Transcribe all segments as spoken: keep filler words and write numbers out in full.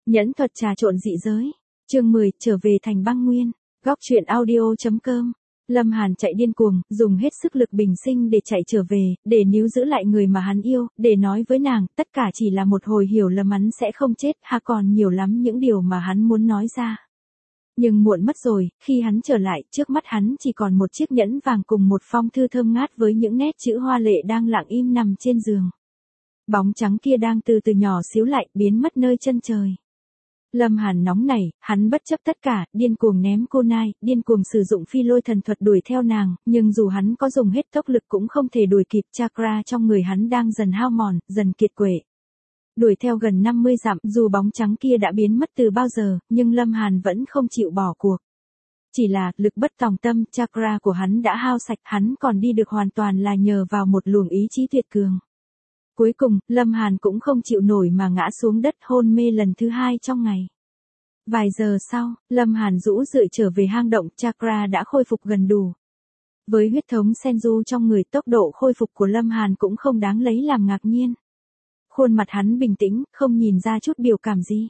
Nhẫn thuật trà trộn dị giới. Chương mười, trở về thành băng nguyên. Góc truyện audio.com. Lâm Hàn chạy điên cuồng, dùng hết sức lực bình sinh để chạy trở về, để níu giữ lại người mà hắn yêu, để nói với nàng, tất cả chỉ là một hồi hiểu lầm, hắn sẽ không chết, ha, còn nhiều lắm những điều mà hắn muốn nói ra. Nhưng muộn mất rồi, khi hắn trở lại, trước mắt hắn chỉ còn một chiếc nhẫn vàng cùng một phong thư thơm ngát với những nét chữ hoa lệ đang lặng im nằm trên giường. Bóng trắng kia đang từ từ nhỏ xíu lại, biến mất nơi chân trời. Lâm Hàn nóng nảy, hắn bất chấp tất cả, điên cuồng ném cô nai, điên cuồng sử dụng phi lôi thần thuật đuổi theo nàng, nhưng dù hắn có dùng hết tốc lực cũng không thể đuổi kịp, chakra trong người hắn đang dần hao mòn, dần kiệt quệ. Đuổi theo gần năm mươi dặm, dù bóng trắng kia đã biến mất từ bao giờ, nhưng Lâm Hàn vẫn không chịu bỏ cuộc. Chỉ là, lực bất tòng tâm, chakra của hắn đã hao sạch, hắn còn đi được hoàn toàn là nhờ vào một luồng ý chí tuyệt cường. Cuối cùng, Lâm Hàn cũng không chịu nổi mà ngã xuống đất hôn mê lần thứ hai trong ngày. Vài giờ sau, Lâm Hàn rũ rượi trở về hang động, chakra đã khôi phục gần đủ. Với huyết thống Senju trong người, tốc độ khôi phục của Lâm Hàn cũng không đáng lấy làm ngạc nhiên. Khuôn mặt hắn bình tĩnh, không nhìn ra chút biểu cảm gì.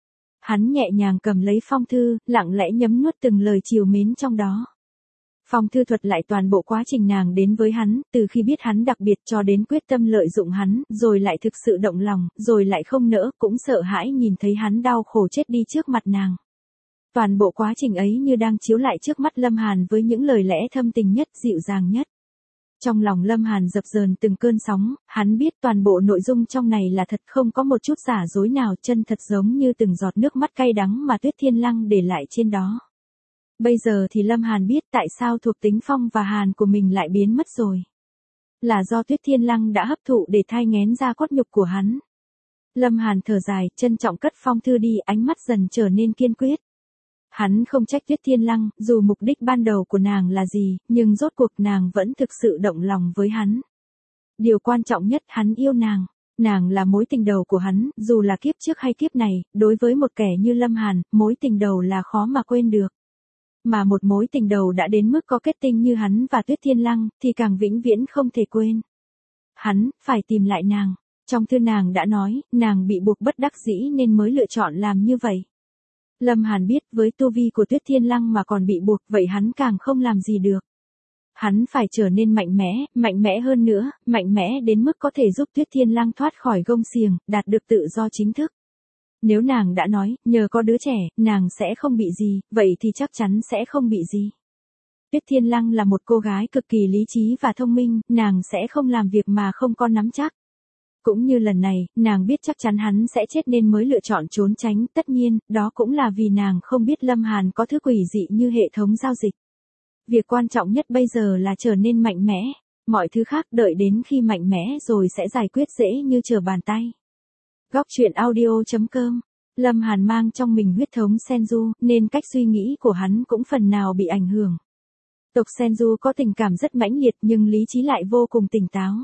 Hắn nhẹ nhàng cầm lấy phong thư, lặng lẽ nhấm nuốt từng lời trìu mến trong đó. Phong thư thuật lại toàn bộ quá trình nàng đến với hắn, từ khi biết hắn đặc biệt cho đến quyết tâm lợi dụng hắn, rồi lại thực sự động lòng, rồi lại không nỡ, cũng sợ hãi nhìn thấy hắn đau khổ chết đi trước mặt nàng. Toàn bộ quá trình ấy như đang chiếu lại trước mắt Lâm Hàn với những lời lẽ thâm tình nhất, dịu dàng nhất. Trong lòng Lâm Hàn dập dờn từng cơn sóng, hắn biết toàn bộ nội dung trong này là thật, không có một chút giả dối nào, chân thật giống như từng giọt nước mắt cay đắng mà Tuyết Thiên Lăng để lại trên đó. Bây giờ thì Lâm Hàn biết tại sao thuộc tính phong và hàn của mình lại biến mất rồi. Là do Tuyết Thiên Lăng đã hấp thụ để thai nghén ra cốt nhục của hắn. Lâm Hàn thở dài, trân trọng cất phong thư đi, ánh mắt dần trở nên kiên quyết. Hắn không trách Tuyết Thiên Lăng, dù mục đích ban đầu của nàng là gì, nhưng rốt cuộc nàng vẫn thực sự động lòng với hắn. Điều quan trọng nhất, hắn yêu nàng. Nàng là mối tình đầu của hắn, dù là kiếp trước hay kiếp này, đối với một kẻ như Lâm Hàn, mối tình đầu là khó mà quên được. Mà một mối tình đầu đã đến mức có kết tinh như hắn và Tuyết Thiên Lăng, thì càng vĩnh viễn không thể quên. Hắn, phải tìm lại nàng. Trong thư nàng đã nói, nàng bị buộc bất đắc dĩ nên mới lựa chọn làm như vậy. Lâm Hàn biết với tu vi của Tuyết Thiên Lăng mà còn bị buộc, vậy hắn càng không làm gì được. Hắn phải trở nên mạnh mẽ, mạnh mẽ hơn nữa, mạnh mẽ đến mức có thể giúp Tuyết Thiên Lăng thoát khỏi gông xiềng, đạt được tự do chính thức. Nếu nàng đã nói, nhờ có đứa trẻ, nàng sẽ không bị gì, vậy thì chắc chắn sẽ không bị gì. Tuyết Thiên Lăng là một cô gái cực kỳ lý trí và thông minh, nàng sẽ không làm việc mà không có nắm chắc. Cũng như lần này, nàng biết chắc chắn hắn sẽ chết nên mới lựa chọn trốn tránh, tất nhiên, đó cũng là vì nàng không biết Lâm Hàn có thứ quỷ dị như hệ thống giao dịch. Việc quan trọng nhất bây giờ là trở nên mạnh mẽ, mọi thứ khác đợi đến khi mạnh mẽ rồi sẽ giải quyết dễ như trở bàn tay. Góc truyện audio.com. Lâm Hàn mang trong mình huyết thống Senju, nên cách suy nghĩ của hắn cũng phần nào bị ảnh hưởng. Tộc Senju có tình cảm rất mãnh liệt nhưng lý trí lại vô cùng tỉnh táo.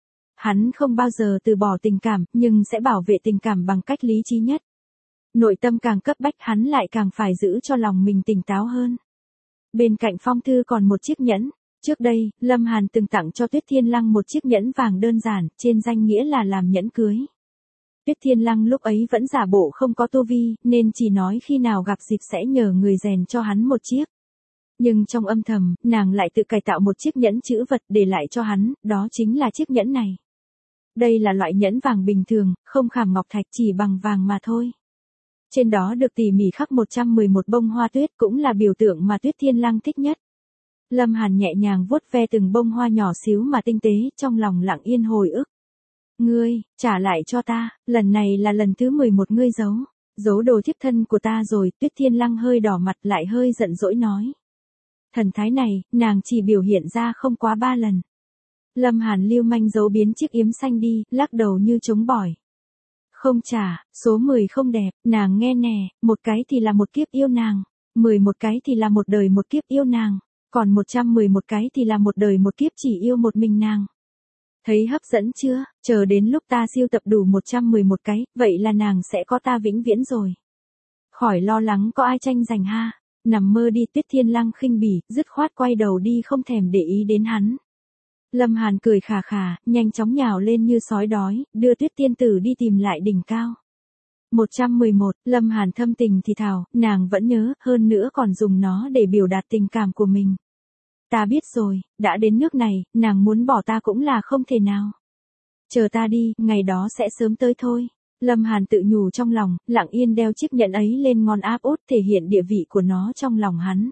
Hắn không bao giờ từ bỏ tình cảm, nhưng sẽ bảo vệ tình cảm bằng cách lý trí nhất. Nội tâm càng cấp bách hắn lại càng phải giữ cho lòng mình tỉnh táo hơn. Bên cạnh phong thư còn một chiếc nhẫn. Trước đây, Lâm Hàn từng tặng cho Tuyết Thiên Lăng một chiếc nhẫn vàng đơn giản, trên danh nghĩa là làm nhẫn cưới. Tuyết Thiên Lăng lúc ấy vẫn giả bộ không có tu vi, nên chỉ nói khi nào gặp dịp sẽ nhờ người rèn cho hắn một chiếc. Nhưng trong âm thầm, nàng lại tự cải tạo một chiếc nhẫn chữ vật để lại cho hắn, đó chính là chiếc nhẫn này. Đây là loại nhẫn vàng bình thường, không khảm ngọc thạch, chỉ bằng vàng mà thôi. Trên đó được tỉ mỉ khắc một trăm mười một bông hoa tuyết, cũng là biểu tượng mà Tuyết Thiên Lăng thích nhất. Lâm Hàn nhẹ nhàng vuốt ve từng bông hoa nhỏ xíu mà tinh tế, trong lòng lặng yên hồi ức. Ngươi, trả lại cho ta, lần này là lần thứ mười một ngươi giấu, giấu đồ thiếp thân của ta rồi. Tuyết Thiên Lăng hơi đỏ mặt lại hơi giận dỗi nói. Thần thái này, nàng chỉ biểu hiện ra không quá ba lần. Lâm Hàn lưu manh giấu biến chiếc yếm xanh đi, lắc đầu như chống bỏi. Không trả, số mười không đẹp, nàng nghe nè, một cái thì là một kiếp yêu nàng, mười một cái thì là một đời một kiếp yêu nàng, còn một trăm mười một cái thì là một đời một kiếp chỉ yêu một mình nàng. Thấy hấp dẫn chưa, chờ đến lúc ta siêu tập đủ một trăm mười một cái, vậy là nàng sẽ có ta vĩnh viễn rồi. Khỏi lo lắng có ai tranh giành ha, nằm mơ đi. Tuyết Thiên Lăng khinh bỉ, dứt khoát quay đầu đi không thèm để ý đến hắn. Lâm Hàn cười khà khà, nhanh chóng nhào lên như sói đói, đưa Tuyết Tiên Tử đi tìm lại đỉnh cao. một trăm mười một, Lâm Hàn thâm tình thì thào, nàng vẫn nhớ, hơn nữa còn dùng nó để biểu đạt tình cảm của mình. Ta biết rồi, đã đến nước này, nàng muốn bỏ ta cũng là không thể nào. Chờ ta đi, ngày đó sẽ sớm tới thôi. Lâm Hàn tự nhủ trong lòng, lặng yên đeo chiếc nhẫn ấy lên ngón áp út thể hiện địa vị của nó trong lòng hắn.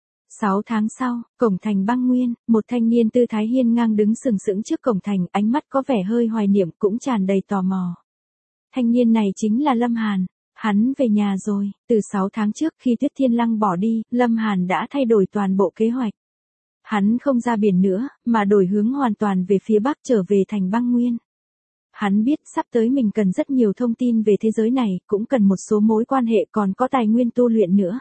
Sáu tháng sau, cổng thành Băng Nguyên, một thanh niên tư thái hiên ngang đứng sừng sững trước cổng thành, ánh mắt có vẻ hơi hoài niệm cũng tràn đầy tò mò. Thanh niên này chính là Lâm Hàn. Hắn về nhà rồi, từ sáu tháng trước khi Tuyết Thiên Lăng bỏ đi, Lâm Hàn đã thay đổi toàn bộ kế hoạch. Hắn không ra biển nữa, mà đổi hướng hoàn toàn về phía bắc trở về thành Băng Nguyên. Hắn biết sắp tới mình cần rất nhiều thông tin về thế giới này, cũng cần một số mối quan hệ còn có tài nguyên tu luyện nữa.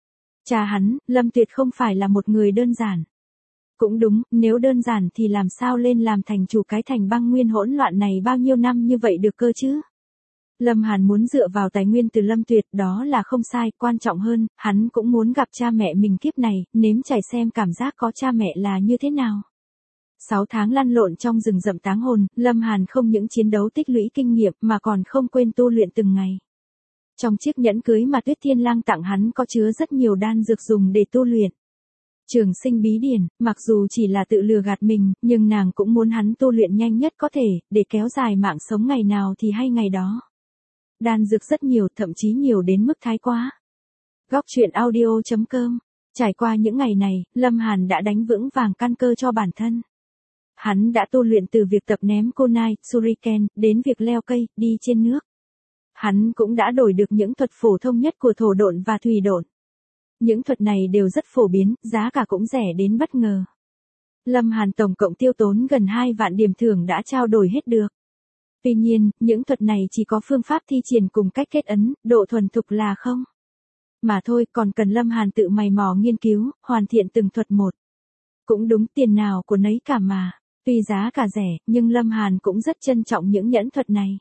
Cha hắn, Lâm Tuyệt không phải là một người đơn giản. Cũng đúng, nếu đơn giản thì làm sao lên làm thành chủ cái thành Băng Nguyên hỗn loạn này bao nhiêu năm như vậy được cơ chứ? Lâm Hàn muốn dựa vào tài nguyên từ Lâm Tuyệt, đó là không sai, quan trọng hơn, hắn cũng muốn gặp cha mẹ mình kiếp này, nếm trải xem cảm giác có cha mẹ là như thế nào. Sáu tháng lăn lộn trong rừng rậm táng hồn, Lâm Hàn không những chiến đấu tích lũy kinh nghiệm mà còn không quên tu luyện từng ngày. Trong chiếc nhẫn cưới mà Tuyết Thiên Lang tặng hắn có chứa rất nhiều đan dược dùng để tu luyện. Trường sinh bí điển, mặc dù chỉ là tự lừa gạt mình, nhưng nàng cũng muốn hắn tu luyện nhanh nhất có thể, để kéo dài mạng sống ngày nào thì hay ngày đó. Đan dược rất nhiều, thậm chí nhiều đến mức thái quá. Góc truyện audio chấm com. Trải qua những ngày này, Lâm Hàn đã đánh vững vàng căn cơ cho bản thân. Hắn đã tu luyện từ việc tập ném kunai, shuriken, đến việc leo cây, đi trên nước. Hắn cũng đã đổi được những thuật phổ thông nhất của thổ độn và thủy độn. Những thuật này đều rất phổ biến, giá cả cũng rẻ đến bất ngờ. Lâm Hàn tổng cộng tiêu tốn gần hai vạn điểm thưởng đã trao đổi hết được. Tuy nhiên, những thuật này chỉ có phương pháp thi triển cùng cách kết ấn, độ thuần thục là không. Mà thôi, còn cần Lâm Hàn tự mày mò nghiên cứu, hoàn thiện từng thuật một. Cũng đúng, tiền nào của nấy cả mà. Tuy giá cả rẻ, nhưng Lâm Hàn cũng rất trân trọng những nhẫn thuật này.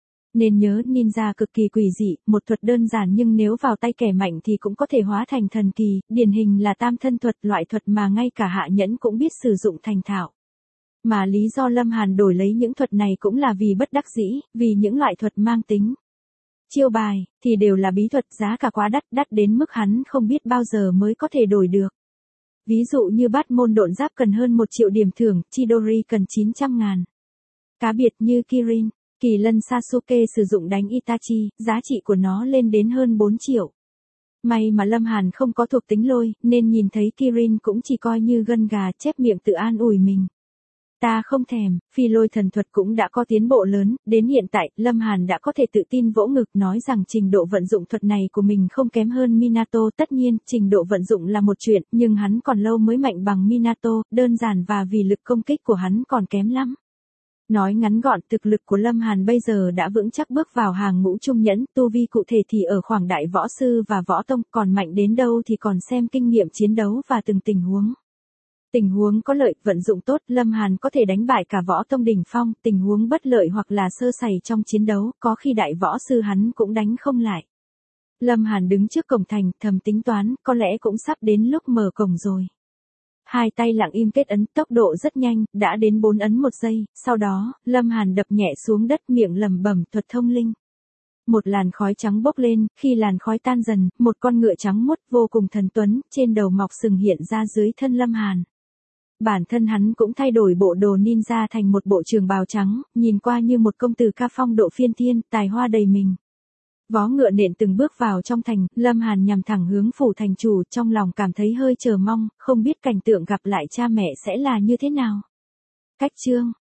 Nên nhớ, ninja cực kỳ quỷ dị, một thuật đơn giản nhưng nếu vào tay kẻ mạnh thì cũng có thể hóa thành thần kỳ, điển hình là tam thân thuật, loại thuật mà ngay cả hạ nhẫn cũng biết sử dụng thành thạo. Mà lý do Lâm Hàn đổi lấy những thuật này cũng là vì bất đắc dĩ, vì những loại thuật mang tính chiêu bài, thì đều là bí thuật, giá cả quá đắt, đắt đến mức hắn không biết bao giờ mới có thể đổi được. Ví dụ như bát môn độn giáp cần hơn một triệu điểm thưởng, Chidori cần chín trăm ngàn. Cá biệt như Kirin, Kỳ lân Sasuke sử dụng đánh Itachi, giá trị của nó lên đến hơn bốn triệu. May mà Lâm Hàn không có thuộc tính lôi, nên nhìn thấy Kirin cũng chỉ coi như gân gà, chép miệng tự an ủi mình. Ta không thèm, phi lôi thần thuật cũng đã có tiến bộ lớn, đến hiện tại, Lâm Hàn đã có thể tự tin vỗ ngực nói rằng trình độ vận dụng thuật này của mình không kém hơn Minato. Tất nhiên, trình độ vận dụng là một chuyện, nhưng hắn còn lâu mới mạnh bằng Minato, đơn giản và vì lực công kích của hắn còn kém lắm. Nói ngắn gọn, thực lực của Lâm Hàn bây giờ đã vững chắc bước vào hàng ngũ trung nhẫn, tu vi cụ thể thì ở khoảng đại võ sư và võ tông, còn mạnh đến đâu thì còn xem kinh nghiệm chiến đấu và từng tình huống. Tình huống có lợi, vận dụng tốt, Lâm Hàn có thể đánh bại cả võ tông đỉnh phong, tình huống bất lợi hoặc là sơ sẩy trong chiến đấu, có khi đại võ sư hắn cũng đánh không lại. Lâm Hàn đứng trước cổng thành, thầm tính toán, có lẽ cũng sắp đến lúc mở cổng rồi. Hai tay lặng im kết ấn, tốc độ rất nhanh, đã đến bốn ấn một giây, sau đó, Lâm Hàn đập nhẹ xuống đất, miệng lẩm bẩm thuật thông linh. Một làn khói trắng bốc lên, khi làn khói tan dần, một con ngựa trắng muốt vô cùng thần tuấn, trên đầu mọc sừng hiện ra dưới thân Lâm Hàn. Bản thân hắn cũng thay đổi bộ đồ ninja thành một bộ trường bào trắng, nhìn qua như một công tử ca phong độ phiên thiên, tài hoa đầy mình. Vó ngựa nện từng bước vào trong thành, Lâm Hàn nhằm thẳng hướng phủ thành chủ, trong lòng cảm thấy hơi chờ mong, không biết cảnh tượng gặp lại cha mẹ sẽ là như thế nào. Cách chương